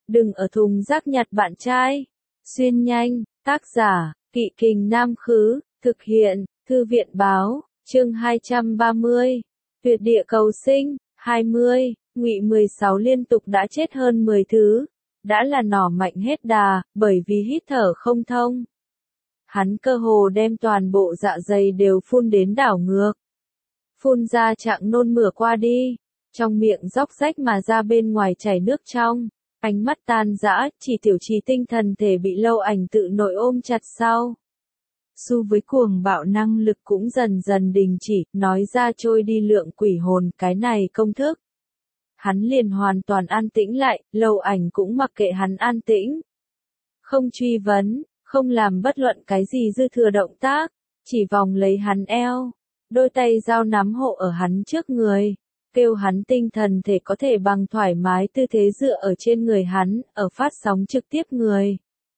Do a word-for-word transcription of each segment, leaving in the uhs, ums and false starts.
đừng ở thùng rác nhặt bạn trai. Xuyên nhanh, tác giả, Kỵ Kình Nam Khứ, thực hiện, Thư viện Báo, chương hai trăm ba mươi. Tuyệt địa cầu sinh, hai mươi, Ngụy mười sáu liên tục đã chết hơn mười thứ, đã là nỏ mạnh hết đà, bởi vì hít thở không thông. Hắn cơ hồ đem toàn bộ dạ dày đều phun đến đảo ngược. Phun ra trạng nôn mửa qua đi, trong miệng róc rách mà ra bên ngoài chảy nước trong, ánh mắt tan rã, chỉ tiểu trì tinh thần thể bị Lâu Ảnh tự nội ôm chặt sau. Xu với cuồng bạo năng lực cũng dần dần đình chỉ, nói ra trôi đi lượng quỷ hồn, cái này công thức. Hắn liền hoàn toàn an tĩnh lại, Lâu Ảnh cũng mặc kệ hắn an tĩnh. Không truy vấn, không làm bất luận cái gì dư thừa động tác, chỉ vòng lấy hắn eo, đôi tay dao nắm hộ ở hắn trước người, kêu hắn tinh thần thể có thể bằng thoải mái tư thế dựa ở trên người hắn, ở phát sóng trực tiếp người.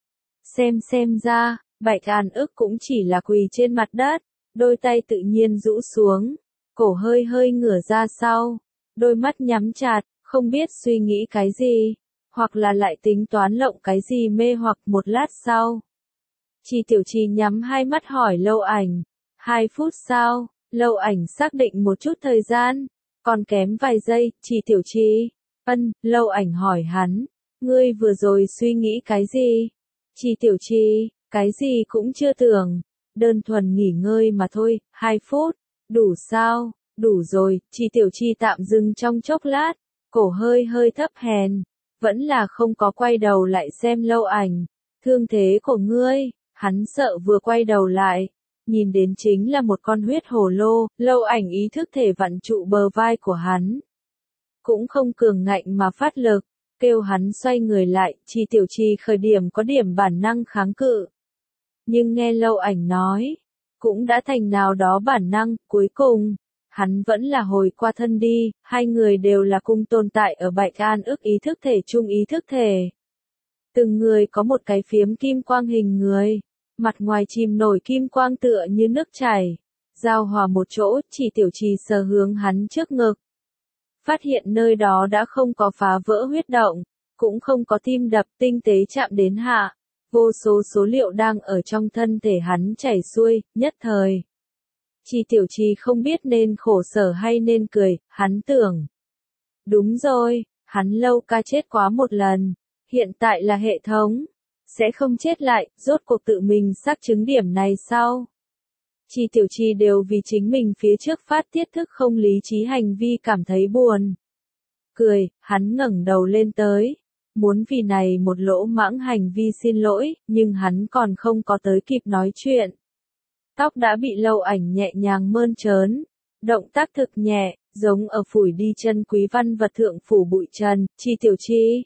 Xem xem ra, Bạch An ức cũng chỉ là quỳ trên mặt đất, đôi tay tự nhiên rũ xuống, cổ hơi hơi ngửa ra sau, đôi mắt nhắm chặt, không biết suy nghĩ cái gì, hoặc là lại tính toán lộng cái gì mê hoặc. Một lát sau. Chi Tiểu Trì nhắm hai mắt hỏi Lâu Ảnh. Hai phút sau, Lâu Ảnh xác định một chút thời gian, còn kém vài giây. Chi Tiểu Trì, ân, Lâu Ảnh hỏi hắn, ngươi vừa rồi suy nghĩ cái gì? Chi Tiểu Trì, cái gì cũng chưa tưởng, đơn thuần nghỉ ngơi mà thôi. Hai phút, đủ sao? Đủ rồi. Chi Tiểu Trì tạm dừng trong chốc lát, cổ hơi hơi thấp hèn, vẫn là không có quay đầu lại xem Lâu Ảnh. Thương thế của ngươi, hắn sợ vừa quay đầu lại, nhìn đến chính là một con huyết hồ lô. Lâu Ảnh ý thức thể vặn trụ bờ vai của hắn, cũng không cường ngạnh mà phát lực, kêu hắn xoay người lại. Chi Tiểu Trì khởi điểm có điểm bản năng kháng cự, nhưng nghe Lâu Ảnh nói, cũng đã thành nào đó bản năng. Cuối cùng, hắn vẫn là hồi qua thân đi. Hai người đều là cùng tồn tại ở Bạch An ức ý thức thể chung ý thức thể. Từng người có một cái phiếm kim quang hình người, mặt ngoài chìm nổi kim quang tựa như nước chảy, giao hòa một chỗ. Chỉ Tiểu Trì sờ hướng hắn trước ngực, phát hiện nơi đó đã không có phá vỡ huyết động, cũng không có tim đập, tinh tế chạm đến hạ, vô số số liệu đang ở trong thân thể hắn chảy xuôi. Nhất thời, Chi Tiểu Trì không biết nên khổ sở hay nên cười. Hắn tưởng, đúng rồi, hắn Lâu ca chết quá một lần, hiện tại là hệ thống sẽ không chết lại, rốt cuộc tự mình xác chứng điểm này sau. Chi Tiểu Trì đều vì chính mình phía trước phát tiết thức không lý trí hành vi cảm thấy buồn cười. Hắn ngẩng đầu lên tới, muốn vì này một lỗ mãng hành vi xin lỗi, nhưng hắn còn không có tới kịp nói chuyện, tóc đã bị Lâu Ảnh nhẹ nhàng mơn trớn, động tác thực nhẹ, giống ở phủi đi chân quý văn vật thượng phủ bụi trần. Chi Tiểu Trì,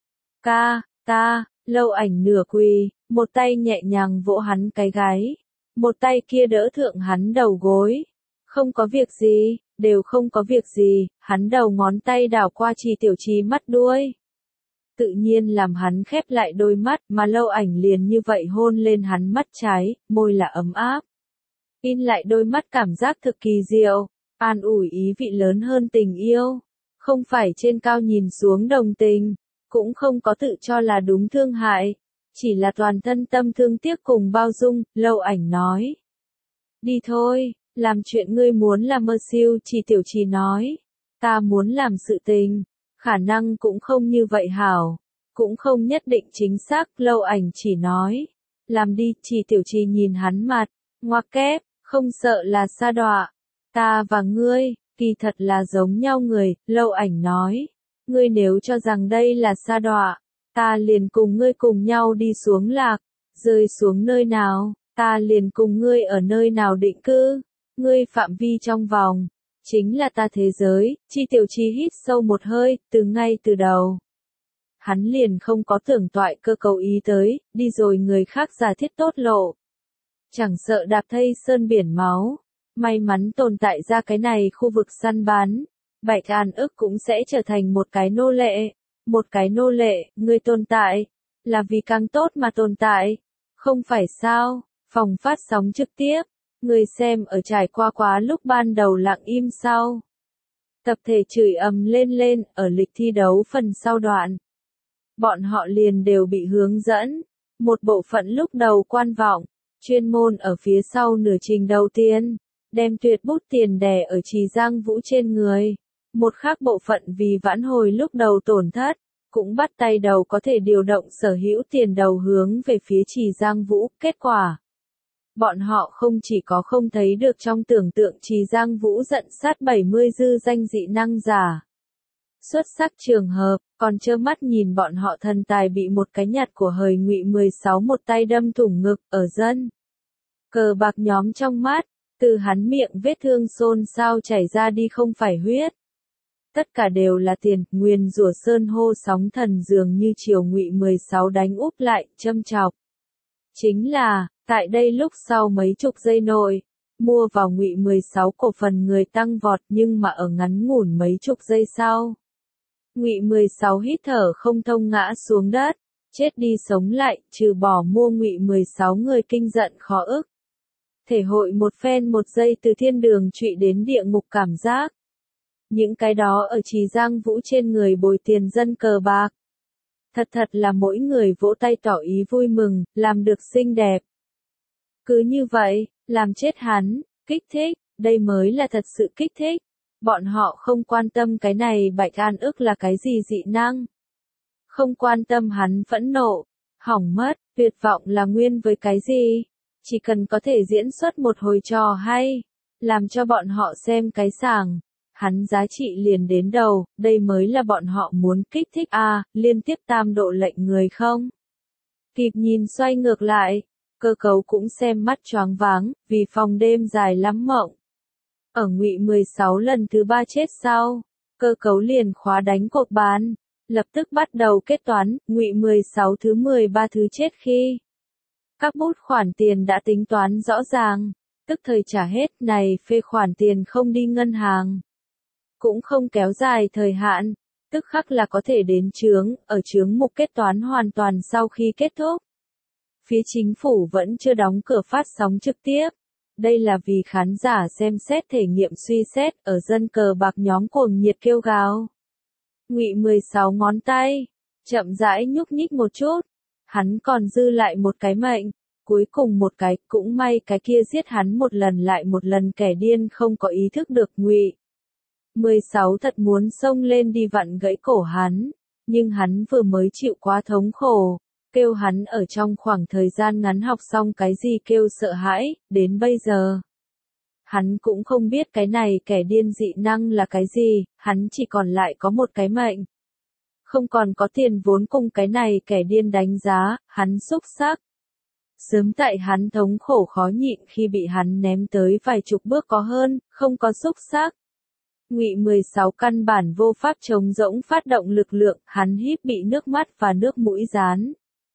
ca, ta. Lâu Ảnh nửa quỳ, một tay nhẹ nhàng vỗ hắn cái gáy, một tay kia đỡ thượng hắn đầu gối. Không có việc gì, đều không có việc gì. Hắn đầu ngón tay đảo qua Chi Tiểu Trì mắt đuôi, tự nhiên làm hắn khép lại đôi mắt, mà Lâu Ảnh liền như vậy hôn lên hắn mắt trái, môi là ấm áp, in lại đôi mắt cảm giác thực kỳ diệu, an ủi ý vị lớn hơn tình yêu, không phải trên cao nhìn xuống đồng tình, cũng không có tự cho là đúng thương hại, chỉ là toàn thân tâm thương tiếc cùng bao dung. Lâu Ảnh nói, đi thôi, làm chuyện ngươi muốn làm mơ siêu. Chi Tiểu Trì nói, ta muốn làm sự tình, khả năng cũng không như vậy hảo, cũng không nhất định chính xác. Lâu Ảnh chỉ nói, làm đi. Chi Tiểu Trì nhìn hắn mặt, ngoặc kép, không sợ là sa đọa, ta và ngươi, kỳ thật là giống nhau người. Lâu Ảnh nói, ngươi nếu cho rằng đây là sa đọa, ta liền cùng ngươi cùng nhau đi xuống lạc, rơi xuống nơi nào, ta liền cùng ngươi ở nơi nào định cư, ngươi phạm vi trong vòng, chính là ta thế giới. Chi Tiểu Trì hít sâu một hơi, từ ngay từ đầu, hắn liền không có tưởng toại cơ cầu ý tới, đi rồi người khác giả thiết tốt lộ, chẳng sợ đạp thây sơn biển máu, may mắn tồn tại ra cái này khu vực săn bắn. Bạch An ức cũng sẽ trở thành một cái nô lệ, một cái nô lệ. Ngươi tồn tại, là vì càng tốt mà tồn tại, không phải sao? Phòng phát sóng trực tiếp, người xem ở trải qua quá lúc ban đầu lặng im sau. Tập thể chửi ầm lên lên, ở lịch thi đấu phần sau đoạn. bọn họ liền đều bị hướng dẫn. Một bộ phận lúc đầu quan vọng, chuyên môn ở phía sau nửa trình đầu tiên, đem tuyệt bút tiền đè ở Trì Giang Vũ trên người. Một khác bộ phận vì vãn hồi lúc đầu tổn thất, cũng bắt tay đầu có thể điều động sở hữu tiền đầu hướng về phía Trì Giang Vũ. Kết quả, bọn họ không chỉ có không thấy được trong tưởng tượng Trì Giang Vũ giận sát bảy mươi dư danh dị năng giả xuất sắc trường hợp, còn trơ mắt nhìn bọn họ thần tài bị một cái nhặt của hời Ngụy mười sáu một tay đâm thủng ngực ở dân cờ bạc nhóm trong mắt, từ hắn miệng vết thương xôn xao chảy ra đi không phải huyết. Tất cả đều là tiền, nguyền rủa sơn hô sóng thần dường như chiều Ngụy mười sáu đánh úp lại, châm chọc. Chính là, tại đây lúc sau mấy chục giây nội, mua vào Ngụy mười sáu cổ phần người tăng vọt nhưng mà ở ngắn ngủn mấy chục giây sau. Ngụy mười sáu hít thở không thông ngã xuống đất, chết đi sống lại, trừ bỏ mua Ngụy mười sáu người kinh giận khó ức. Thể hội một phen một giây từ thiên đường trụy đến địa ngục cảm giác. Những cái đó ở Trì Giang Vũ trên người bồi tiền dân cờ bạc. Thật thật là mỗi người vỗ tay tỏ ý vui mừng, làm được xinh đẹp. Cứ như vậy, làm chết hắn, kích thích, đây mới là thật sự kích thích. Bọn họ không quan tâm cái này Bạch An ức là cái gì dị năng. Không quan tâm hắn phẫn nộ, hỏng mất, tuyệt vọng là nguyên với cái gì. Chỉ cần có thể diễn xuất một hồi trò hay, làm cho bọn họ xem cái sảng, hắn giá trị liền đến đầu, đây mới là bọn họ muốn kích thích a, à, liên tiếp tam độ lệnh người không. Kịp nhìn xoay ngược lại, cơ cấu cũng xem mắt choáng váng, vì phòng đêm dài lắm mộng. Ở Ngụy mười sáu lần thứ ba chết sau, cơ cấu liền khóa đánh cuộc bán, lập tức bắt đầu kết toán, Ngụy mười sáu thứ mười ba thứ chết khi. Các bút khoản tiền đã tính toán rõ ràng, tức thời trả hết, này phê khoản tiền không đi ngân hàng. Cũng không kéo dài thời hạn, tức khắc là có thể đến chướng, ở chướng mục kết toán hoàn toàn sau khi kết thúc. Phía chính phủ vẫn chưa đóng cửa phát sóng trực tiếp. Đây là vì khán giả xem xét thể nghiệm suy xét ở dân cờ bạc nhóm cuồng nhiệt kêu gào. Ngụy mười sáu ngón tay, chậm rãi nhúc nhích một chút. Hắn còn dư lại một cái mệnh, cuối cùng một cái, cũng may cái kia giết hắn một lần lại một lần kẻ điên không có ý thức được Ngụy mười sáu thật muốn xông lên đi vặn gãy cổ hắn, nhưng hắn vừa mới chịu quá thống khổ, kêu hắn ở trong khoảng thời gian ngắn học xong cái gì kêu sợ hãi, đến bây giờ. Hắn cũng không biết cái này kẻ điên dị năng là cái gì, hắn chỉ còn lại có một cái mệnh. Không còn có tiền vốn cùng cái này kẻ điên đánh giá, hắn xúc sắc. Sớm tại hắn thống khổ khó nhịn khi bị hắn ném tới vài chục bước có hơn, không có xúc sắc. Ngụy mười sáu căn bản vô pháp chống rỗng phát động lực lượng, hắn híp bị nước mắt và nước mũi dán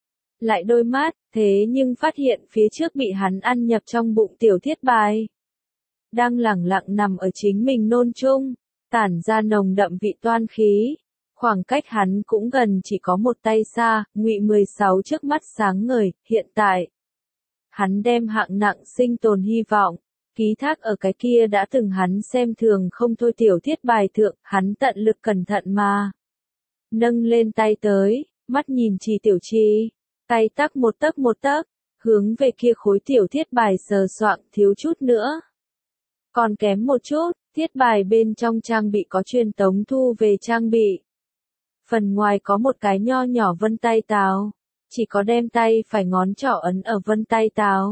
lại đôi mắt, thế nhưng phát hiện phía trước bị hắn ăn nhập trong bụng tiểu thiết bài. Đang lẳng lặng nằm ở chính mình nôn chung, tản ra nồng đậm vị toan khí. Khoảng cách hắn cũng gần chỉ có một tay xa, Ngụy mười sáu trước mắt sáng ngời, hiện tại. Hắn đem hạng nặng sinh tồn hy vọng, ký thác ở cái kia đã từng hắn xem thường không thôi tiểu thiết bài thượng, hắn tận lực cẩn thận mà. Nâng lên tay tới, mắt nhìn Trì Tiểu Trì, tay tắc một tấc một tấc, hướng về kia khối tiểu thiết bài sờ soạng thiếu chút nữa. Còn kém một chút, thiết bài bên trong trang bị có truyền tống thu về trang bị. Phần ngoài có một cái nho nhỏ vân tay táo, chỉ có đem tay phải ngón trỏ ấn ở vân tay táo.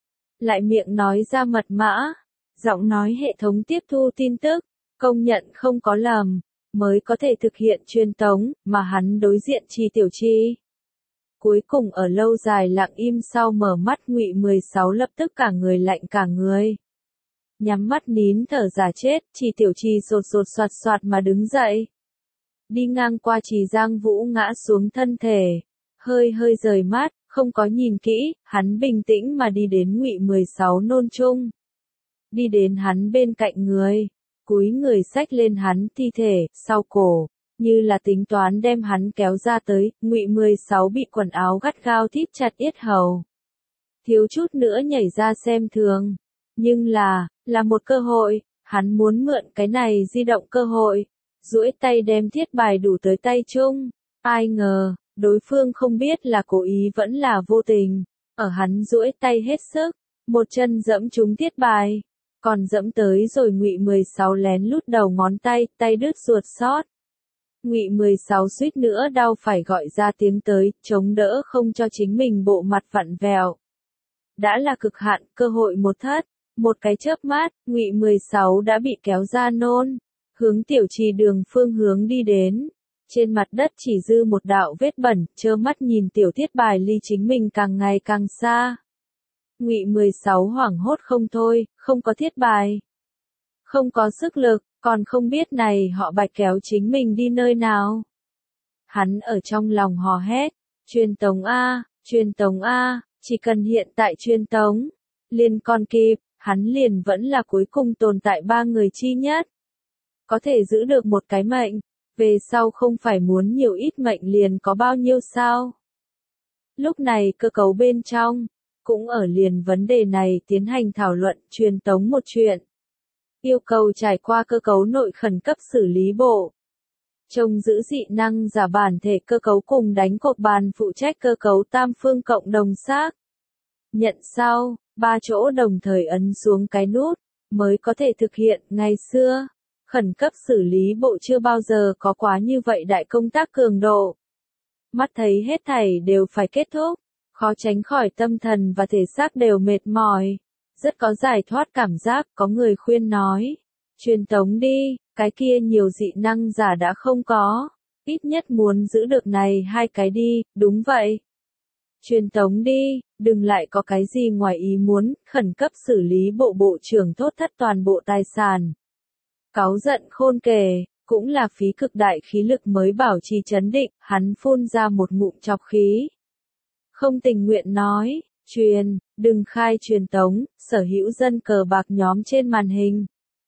Lại miệng nói ra mật mã, giọng nói hệ thống tiếp thu tin tức, công nhận không có lầm, mới có thể thực hiện truyền tống, mà hắn đối diện Trì Tiểu Trì. Cuối cùng ở lâu dài lặng im sau mở mắt Ngụy mười sáu lập tức cả người lạnh cả người. Nhắm mắt nín thở giả chết, Trì Tiểu Trì sột sột soạt soạt mà đứng dậy. Đi ngang qua Trì Giang Vũ ngã xuống thân thể, hơi hơi rời mắt, không có nhìn kỹ, hắn bình tĩnh mà đi đến Ngụy mười sáu nôn chung. Đi đến hắn bên cạnh người, cúi người xách lên hắn thi thể, sau cổ, như là tính toán đem hắn kéo ra tới, Ngụy mười sáu bị quần áo gắt gao thít chặt yết hầu. Thiếu chút nữa nhảy ra xem thường, nhưng là, là một cơ hội, hắn muốn mượn cái này di động cơ hội, duỗi tay đem thiết bài đủ tới tay chung, ai ngờ, Đối phương không biết là cố ý vẫn là vô tình, ở hắn duỗi tay hết sức, một chân dẫm trúng thiết bài, còn dẫm tới rồi Ngụy mười sáu lén lút đầu ngón tay, tay đứt ruột sót. Ngụy mười sáu suýt nữa đau phải gọi ra tiếng tới, chống đỡ không cho chính mình bộ mặt vặn vẹo. Đã là cực hạn, cơ hội một thất, một cái chớp mắt, Ngụy mười sáu đã bị kéo ra nôn, hướng tiểu trì đường phương hướng đi đến. Trên mặt đất chỉ dư một đạo vết bẩn, trơ mắt nhìn tiểu thiết bài ly chính mình càng ngày càng xa. Ngụy mười sáu hoảng hốt không thôi, không có thiết bài, không có sức lực, còn không biết này họ Bạch kéo chính mình đi nơi nào. Hắn ở trong lòng hò hét, truyền tống A, truyền tống A, chỉ cần hiện tại truyền tống, liền còn kịp, hắn liền vẫn là cuối cùng tồn tại ba người chi nhất. Có thể giữ được một cái mệnh, về sau không phải muốn nhiều ít mệnh liền có bao nhiêu sao. Lúc này cơ cấu bên trong, cũng ở liền vấn đề này tiến hành thảo luận, truyền tống một chuyện. Yêu cầu trải qua cơ cấu nội khẩn cấp xử lý bộ. Trông giữ dị năng giả bản thể cơ cấu cùng đánh cột bàn phụ trách cơ cấu tam phương cộng đồng xác. Nhận sau, ba chỗ đồng thời ấn xuống cái nút, mới có thể thực hiện. Ngày xưa, khẩn cấp xử lý bộ chưa bao giờ có quá như vậy đại công tác cường độ. Mắt thấy hết thảy đều phải kết thúc, khó tránh khỏi tâm thần và thể xác đều mệt mỏi. Rất có giải thoát cảm giác, có người khuyên nói. Truyền tống đi, cái kia nhiều dị năng giả đã không có. Ít nhất muốn giữ được này hai cái đi, đúng vậy. Truyền tống đi, đừng lại có cái gì ngoài ý muốn, khẩn cấp xử lý bộ bộ trưởng thốt thất toàn bộ tài sản. Cáu giận khôn kể, cũng là phí cực đại khí lực mới bảo trì chấn định, hắn phun ra một ngụm chọc khí. Không tình nguyện nói, truyền, đừng khai truyền tống, sở hữu dân cờ bạc nhóm trên màn hình.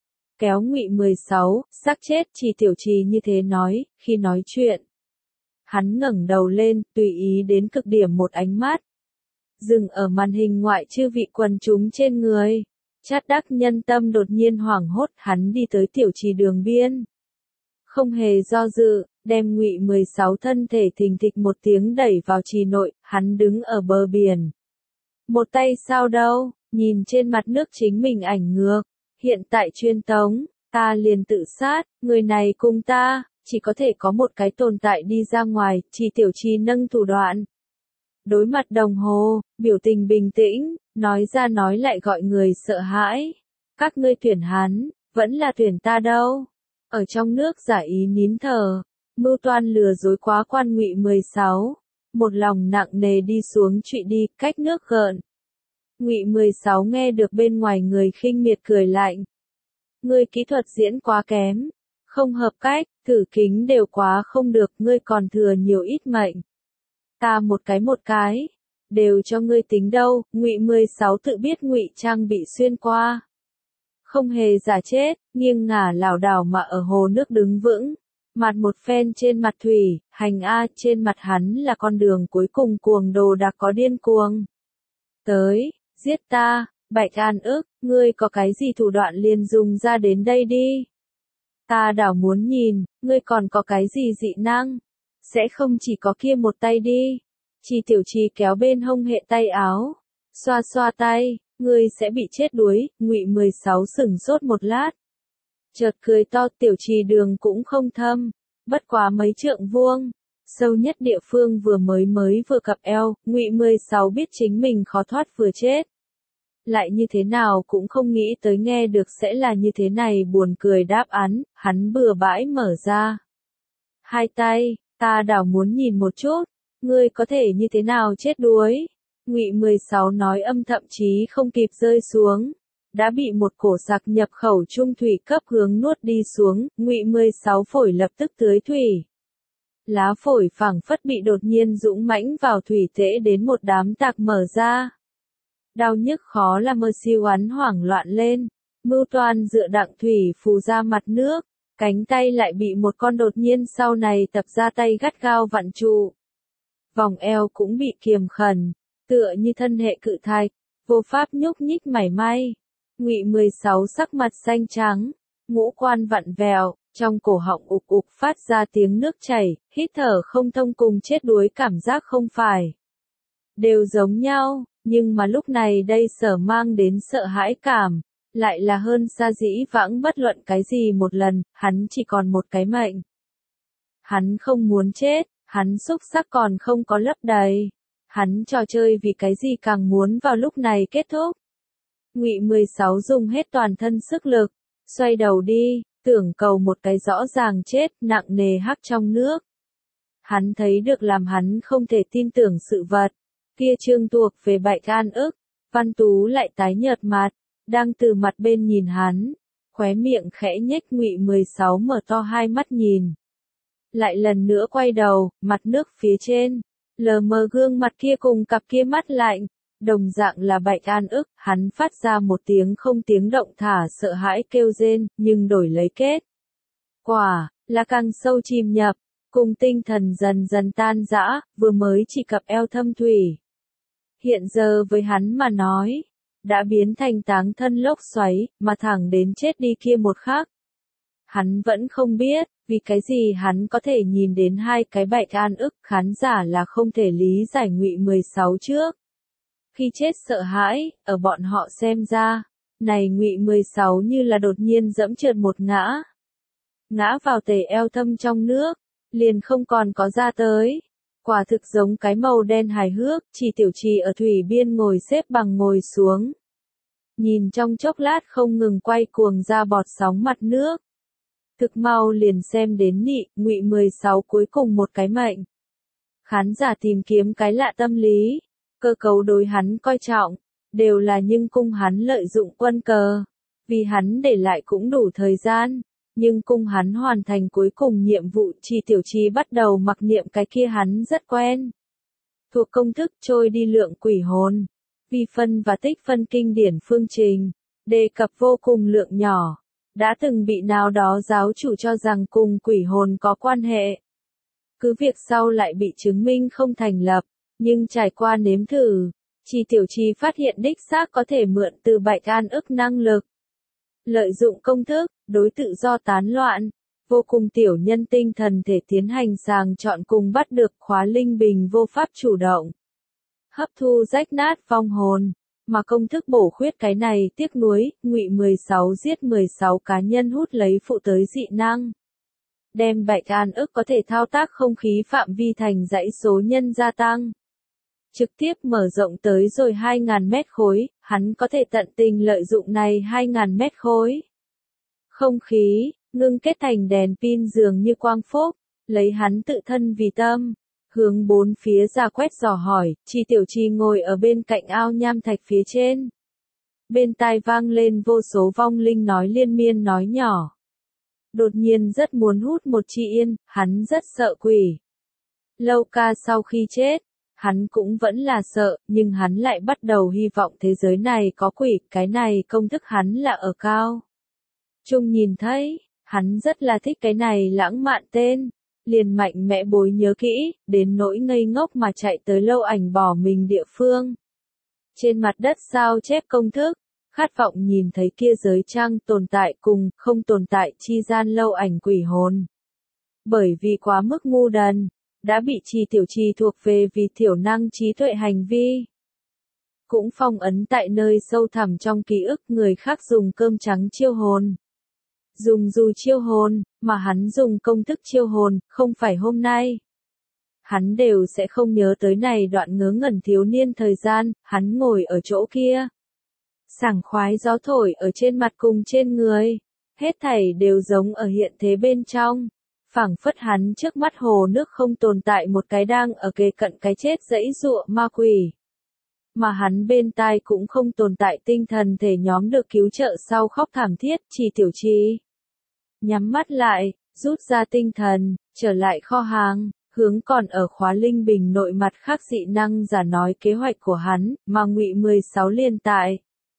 Kéo Ngụy mười sáu, xác chết, chỉ tiểu trì như thế nói, khi nói chuyện. Hắn ngẩng đầu lên, tùy ý đến cực điểm một ánh mắt. Dừng ở màn hình ngoại chư vị quần chúng trên người. Chát đắc nhân tâm đột nhiên hoảng hốt, hắn đi tới tiểu trì đường biên. Không hề do dự, đem Ngụy mười sáu thân thể thình thịch một tiếng đẩy vào trì nội, hắn đứng ở bờ biển. Một tay sao đâu, nhìn trên mặt nước chính mình ảnh ngược. Hiện tại truyền tống, ta liền tự sát, người này cùng ta, chỉ có thể có một cái tồn tại đi ra ngoài, chỉ tiểu trì nâng thủ đoạn. Đối mặt đồng hồ, biểu tình bình tĩnh, nói ra nói lại gọi người sợ hãi. Các ngươi tuyển hắn, vẫn là tuyển ta đâu. Ở trong nước giả ý nín thở, mưu toan lừa dối quá quan Ngụy mười sáu. Một lòng nặng nề đi xuống trụy đi, cách nước gợn. Ngụy mười sáu nghe được bên ngoài người khinh miệt cười lạnh. Ngươi kỹ thuật diễn quá kém, không hợp cách, thử kính đều quá không được, ngươi còn thừa nhiều ít mệnh. Ta một cái một cái, đều cho ngươi tính đâu. Ngụy mười sáu tự biết ngụy trang bị xuyên qua. Không hề giả chết, nghiêng ngả lảo đảo mà ở hồ nước đứng vững. Mặt một phen trên mặt thủy, hành A trên mặt hắn là con đường cuối cùng cuồng đồ đặc có điên cuồng. Tới, giết ta, Bạch An ức, ngươi có cái gì thủ đoạn liền dùng ra đến đây đi. Ta đảo muốn nhìn, ngươi còn có cái gì dị năng. Sẽ không chỉ có kia một tay đi. Chỉ tiểu trì kéo bên hông hệ tay áo. Xoa xoa tay, ngươi sẽ bị chết đuối. Ngụy mười sáu sửng sốt một lát. Chợt cười to, tiểu trì đường cũng không thâm. Bất quá mấy trượng vuông. Sâu nhất địa phương vừa mới mới vừa cặp eo. Ngụy mười sáu biết chính mình khó thoát vừa chết. Lại như thế nào cũng không nghĩ tới nghe được sẽ là như thế này, buồn cười đáp án, hắn bừa bãi mở ra. Hai tay, ta đảo muốn nhìn một chút, ngươi có thể như thế nào chết đuối. Ngụy mười sáu nói âm thậm chí không kịp rơi xuống, đã bị một cổ sặc nhập khẩu trung thủy cấp hướng nuốt đi xuống. Ngụy mười sáu phổi lập tức tưới thủy. Lá phổi phảng phất bị đột nhiên dũng mãnh vào thủy tễ đến một đám tạc mở ra. Đau nhức khó làm mơ siêu hắn hoảng loạn lên, mưu toan dựa đặng thủy phù ra mặt nước, cánh tay lại bị một con đột nhiên sau này tập ra tay gắt gao vặn trụ. Vòng eo cũng bị kiềm khẩn, tựa như thân hệ cự thạch, vô pháp nhúc nhích mảy may. Ngụy mười sáu sắc mặt xanh trắng, ngũ quan vặn vẹo, trong cổ họng ục ục phát ra tiếng nước chảy, hít thở không thông cùng chết đuối cảm giác không phải. Đều giống nhau, nhưng mà lúc này đây Sở mang đến sợ hãi cảm, lại là hơn xa dĩ vãng bất luận cái gì một lần, hắn chỉ còn một cái mệnh. Hắn không muốn chết, hắn xúc sắc còn không có lấp đầy. Hắn trò chơi vì cái gì càng muốn vào lúc này kết thúc. Ngụy mười sáu dùng hết toàn thân sức lực, xoay đầu đi, tưởng cầu một cái rõ ràng chết, nặng nề hắc trong nước. Hắn thấy được làm hắn không thể tin tưởng sự vật, kia trương thuộc về Bạch An ức, Văn Tú lại tái nhợt mặt, đang từ mặt bên nhìn hắn, khóe miệng khẽ nhếch. Ngụy mười sáu mở to hai mắt nhìn. Lại lần nữa quay đầu, mặt nước phía trên, lờ mờ gương mặt kia cùng cặp kia mắt lạnh, đồng dạng là Bạch An ức, hắn phát ra một tiếng không tiếng động thả sợ hãi kêu rên, nhưng đổi lấy kết. Quả, là càng sâu chìm nhập, cùng tinh thần dần dần tan rã, vừa mới chỉ cặp eo thâm thủy. Hiện giờ với hắn mà nói, đã biến thành táng thân lốc xoáy, mà thẳng đến chết đi kia một khắc. Hắn vẫn không biết, vì cái gì hắn có thể nhìn đến hai cái Bạch An ức, khán giả là không thể lý giải Ngụy mười sáu trước. Khi chết sợ hãi, ở bọn họ xem ra, này Ngụy mười sáu như là đột nhiên dẫm trượt một ngã. Ngã vào tề eo thâm trong nước, liền không còn có ra tới. Quả thực giống cái màu đen hài hước, chỉ tiểu trì ở thủy biên ngồi xếp bằng ngồi xuống. Nhìn trong chốc lát không ngừng quay cuồng ra bọt sóng mặt nước. Thực mau liền xem đến nị, Ngụy mười sáu cuối cùng một cái mệnh. Khán giả tìm kiếm cái lạ tâm lý, cơ cấu đối hắn coi trọng, đều là nhưng cung hắn lợi dụng quân cờ, vì hắn để lại cũng đủ thời gian, nhưng cung hắn hoàn thành cuối cùng nhiệm vụ. Chỉ tiểu trì bắt đầu mặc niệm cái kia hắn rất quen. Thuộc công thức trôi đi lượng quỷ hồn, vi phân và tích phân kinh điển phương trình, đề cập vô cùng lượng nhỏ. Đã từng bị nào đó giáo chủ cho rằng cùng quỷ hồn có quan hệ. Cứ việc sau lại bị chứng minh không thành lập, nhưng trải qua nếm thử, Chỉ tiểu trì phát hiện đích xác có thể mượn từ Bạch An ức năng lực. Lợi dụng công thức, đối tự do tán loạn, vô cùng tiểu nhân tinh thần thể tiến hành sàng chọn cùng bắt được khóa linh bình vô pháp chủ động. Hấp thu rách nát vong hồn. Mà công thức bổ khuyết cái này tiếc nuối, Ngụy mười sáu giết mười sáu cá nhân hút lấy phụ tới dị năng. Đem Bạch An ức có thể thao tác không khí phạm vi thành dãy số nhân gia tăng. Trực tiếp mở rộng tới rồi hai nghìn mét khối, hắn có thể tận tình lợi dụng này hai nghìn mét khối. Không khí, ngưng kết thành đèn pin dường như quang phúc, lấy hắn tự thân vì tâm. Hướng bốn phía ra quét dò hỏi, Chi tiểu trì ngồi ở bên cạnh ao nham thạch phía trên. Bên tai vang lên vô số vong linh nói liên miên nói nhỏ. Đột nhiên rất muốn hút một chi yên, hắn rất sợ quỷ. Lâu ca sau khi chết, hắn cũng vẫn là sợ, nhưng hắn lại bắt đầu hy vọng thế giới này có quỷ, cái này công thức hắn là ở cao. Trung nhìn thấy, hắn rất là thích cái này lãng mạn tên. Liền mạnh mẽ bối nhớ kỹ, đến nỗi ngây ngốc mà chạy tới lâu ảnh bỏ mình địa phương. Trên mặt đất sao chép công thức, khát vọng nhìn thấy kia giới trăng tồn tại cùng, không tồn tại chi gian lâu ảnh quỷ hồn. Bởi vì quá mức ngu đần, đã bị Trì tiểu trì thuộc về vì thiểu năng trí tuệ hành vi. Cũng phong ấn tại nơi sâu thẳm trong ký ức người khác dùng cơm trắng chiêu hồn. Dùng dù chiêu hồn, mà hắn dùng công thức chiêu hồn, không phải hôm nay. Hắn đều sẽ không nhớ tới này đoạn ngớ ngẩn thiếu niên thời gian, hắn ngồi ở chỗ kia. Sảng khoái gió thổi ở trên mặt cùng trên người, hết thảy đều giống ở hiện thế bên trong. Phảng phất hắn trước mắt hồ nước không tồn tại một cái đang ở kề cận cái chết dãy dụa ma quỷ. Mà hắn bên tai cũng không tồn tại tinh thần thể nhóm được cứu trợ sau khóc thảm thiết. Chỉ tiểu trì nhắm mắt lại, rút ra tinh thần, trở lại kho hàng, hướng còn ở khóa linh bình nội mặt khác dị năng giả nói kế hoạch của hắn, mà Ngụy mười sáu liền tại.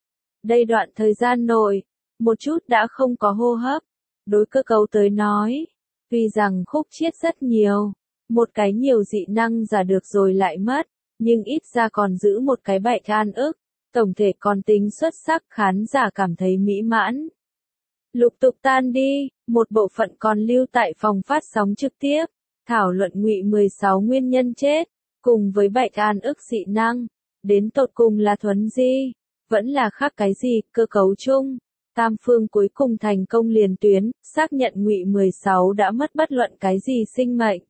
Đây đoạn thời gian nội, một chút đã không có hô hấp, đối cơ cấu tới nói, tuy rằng khúc chiết rất nhiều, một cái nhiều dị năng giả được rồi lại mất, nhưng ít ra còn giữ một cái Bạch An ức, tổng thể còn tính xuất sắc, khán giả cảm thấy mỹ mãn. lục tục tan đi, một bộ phận còn lưu tại phòng phát sóng trực tiếp, thảo luận Ngụy mười sáu nguyên nhân chết, cùng với Bạch An ức dị năng, đến tột cùng là thuấn di, vẫn là khác cái gì, cơ cấu chung. Tam phương cuối cùng thành công liền tuyến, xác nhận Ngụy mười sáu đã mất bất luận cái gì sinh mệnh.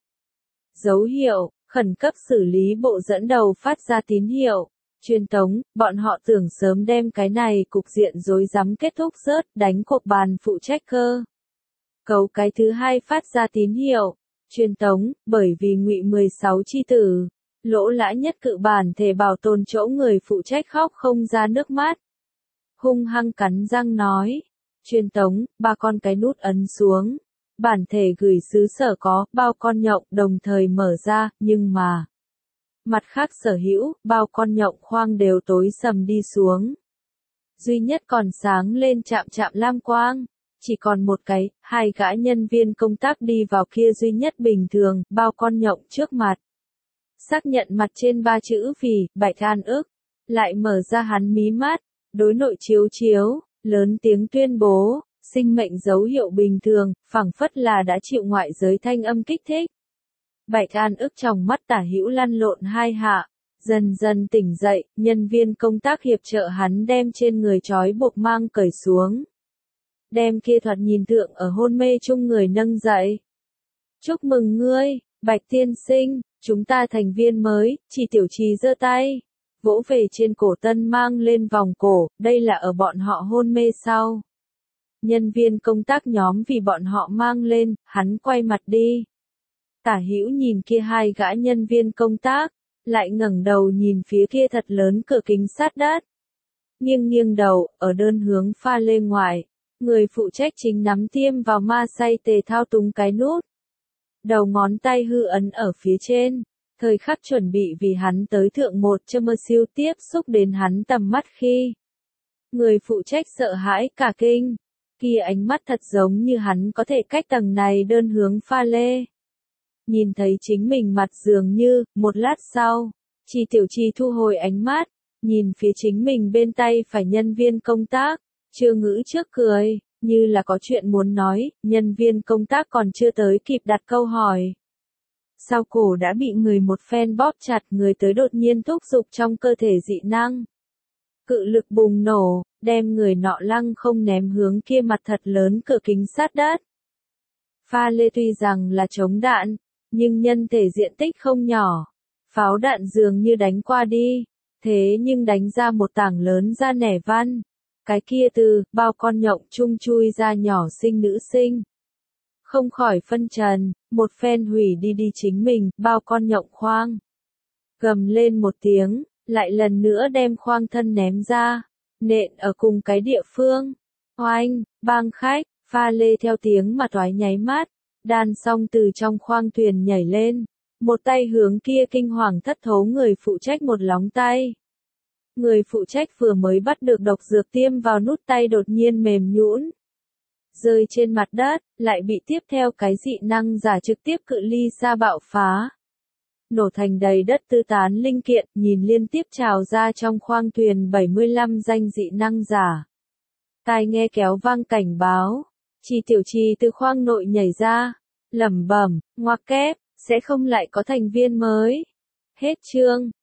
Dấu hiệu, khẩn cấp xử lý bộ dẫn đầu phát ra tín hiệu. Truyền tống, bọn họ tưởng sớm đem cái này cục diện rối rắm kết thúc rớt, đánh cuộc bàn phụ trách cơ. Cấu cái thứ hai phát ra tín hiệu. Truyền tống, bởi vì Ngụy mười sáu chi tử, Lỗ Lã nhất cự bản thể bảo tồn chỗ người phụ trách khóc không ra nước mắt. Hung hăng cắn răng nói. Truyền tống, ba con cái nút ấn xuống. Bản thể gửi xứ sở có, bao con nhộng đồng thời mở ra, nhưng mà. Mặt khác sở hữu, bao con nhộng khoang đều tối sầm đi xuống. Duy nhất còn sáng lên chạm chạm lam quang. Chỉ còn một cái, hai gã nhân viên công tác đi vào kia duy nhất bình thường, bao con nhộng trước mặt. Xác nhận mặt trên ba chữ vì, Bạch An ức. Lại mở ra hắn mí mắt, đối nội chiếu chiếu, lớn tiếng tuyên bố, sinh mệnh dấu hiệu bình thường, phảng phất là đã chịu ngoại giới thanh âm kích thích. Bạch An ức trong mắt tả hữu lăn lộn hai hạ, dần dần tỉnh dậy, nhân viên công tác hiệp trợ hắn đem trên người trói buộc mang cởi xuống. Đem kia thoạt nhìn tượng ở hôn mê chung người nâng dậy. Chúc mừng ngươi, Bạch tiên sinh, chúng ta thành viên mới, chỉ tiểu trì giơ tay. Vỗ về trên cổ tân mang lên vòng cổ, đây là ở bọn họ hôn mê sau. Nhân viên công tác nhóm vì bọn họ mang lên, hắn quay mặt đi. Tả hữu nhìn kia hai gã nhân viên công tác, lại ngẩng đầu nhìn phía kia thật lớn cửa kính sát đất. Nghiêng nghiêng đầu, ở đơn hướng pha lê ngoài, người phụ trách chính nắm tiêm vào ma say tề thao túng cái nút. Đầu ngón tay hư ấn ở phía trên, thời khắc chuẩn bị vì hắn tới thượng một châm mơ siêu tiếp xúc đến hắn tầm mắt khi. Người phụ trách sợ hãi cả kinh, kia ánh mắt thật giống như hắn có thể cách tầng này đơn hướng pha lê. Nhìn thấy chính mình mặt dường như, một lát sau, Chi Tiểu Chi thu hồi ánh mắt, nhìn phía chính mình bên tay phải nhân viên công tác, chưa ngữ trước cười, như là có chuyện muốn nói, nhân viên công tác còn chưa tới kịp đặt câu hỏi. Sau cổ đã bị người một phen bóp chặt, người tới đột nhiên thúc giục trong cơ thể dị năng. Cự lực bùng nổ, đem người nọ lăng không ném hướng kia mặt thật lớn cửa kính sát đất. Pha lê tuy rằng là chống đạn, nhưng nhân thể diện tích không nhỏ. Pháo đạn dường như đánh qua đi, thế nhưng đánh ra một tảng lớn ra nẻ văn. Cái kia từ, bao con nhộng chung chui ra nhỏ sinh nữ sinh. Không khỏi phân trần, một phen hủy đi đi chính mình, bao con nhộng khoang. Gầm lên một tiếng, lại lần nữa đem khoang thân ném ra, nện ở cùng cái địa phương. Oanh, bang khách, pha lê theo tiếng mà toái nháy mắt, đan xong từ trong khoang thuyền nhảy lên, một tay hướng kia kinh hoàng thất thố người phụ trách một lóng tay. Người phụ trách vừa mới bắt được độc dược tiêm vào nút tay đột nhiên mềm nhũn, rơi trên mặt đất, lại bị tiếp theo cái dị năng giả trực tiếp cự ly xa bạo phá. Nổ thành đầy đất tư tán linh kiện, nhìn liên tiếp trào ra trong khoang thuyền bảy mươi lăm danh dị năng giả. Tai nghe kéo vang cảnh báo, Chi Tiểu Trì từ khoang nội nhảy ra, lẩm bẩm, ngoặc kép, sẽ không lại có thành viên mới. Hết chương.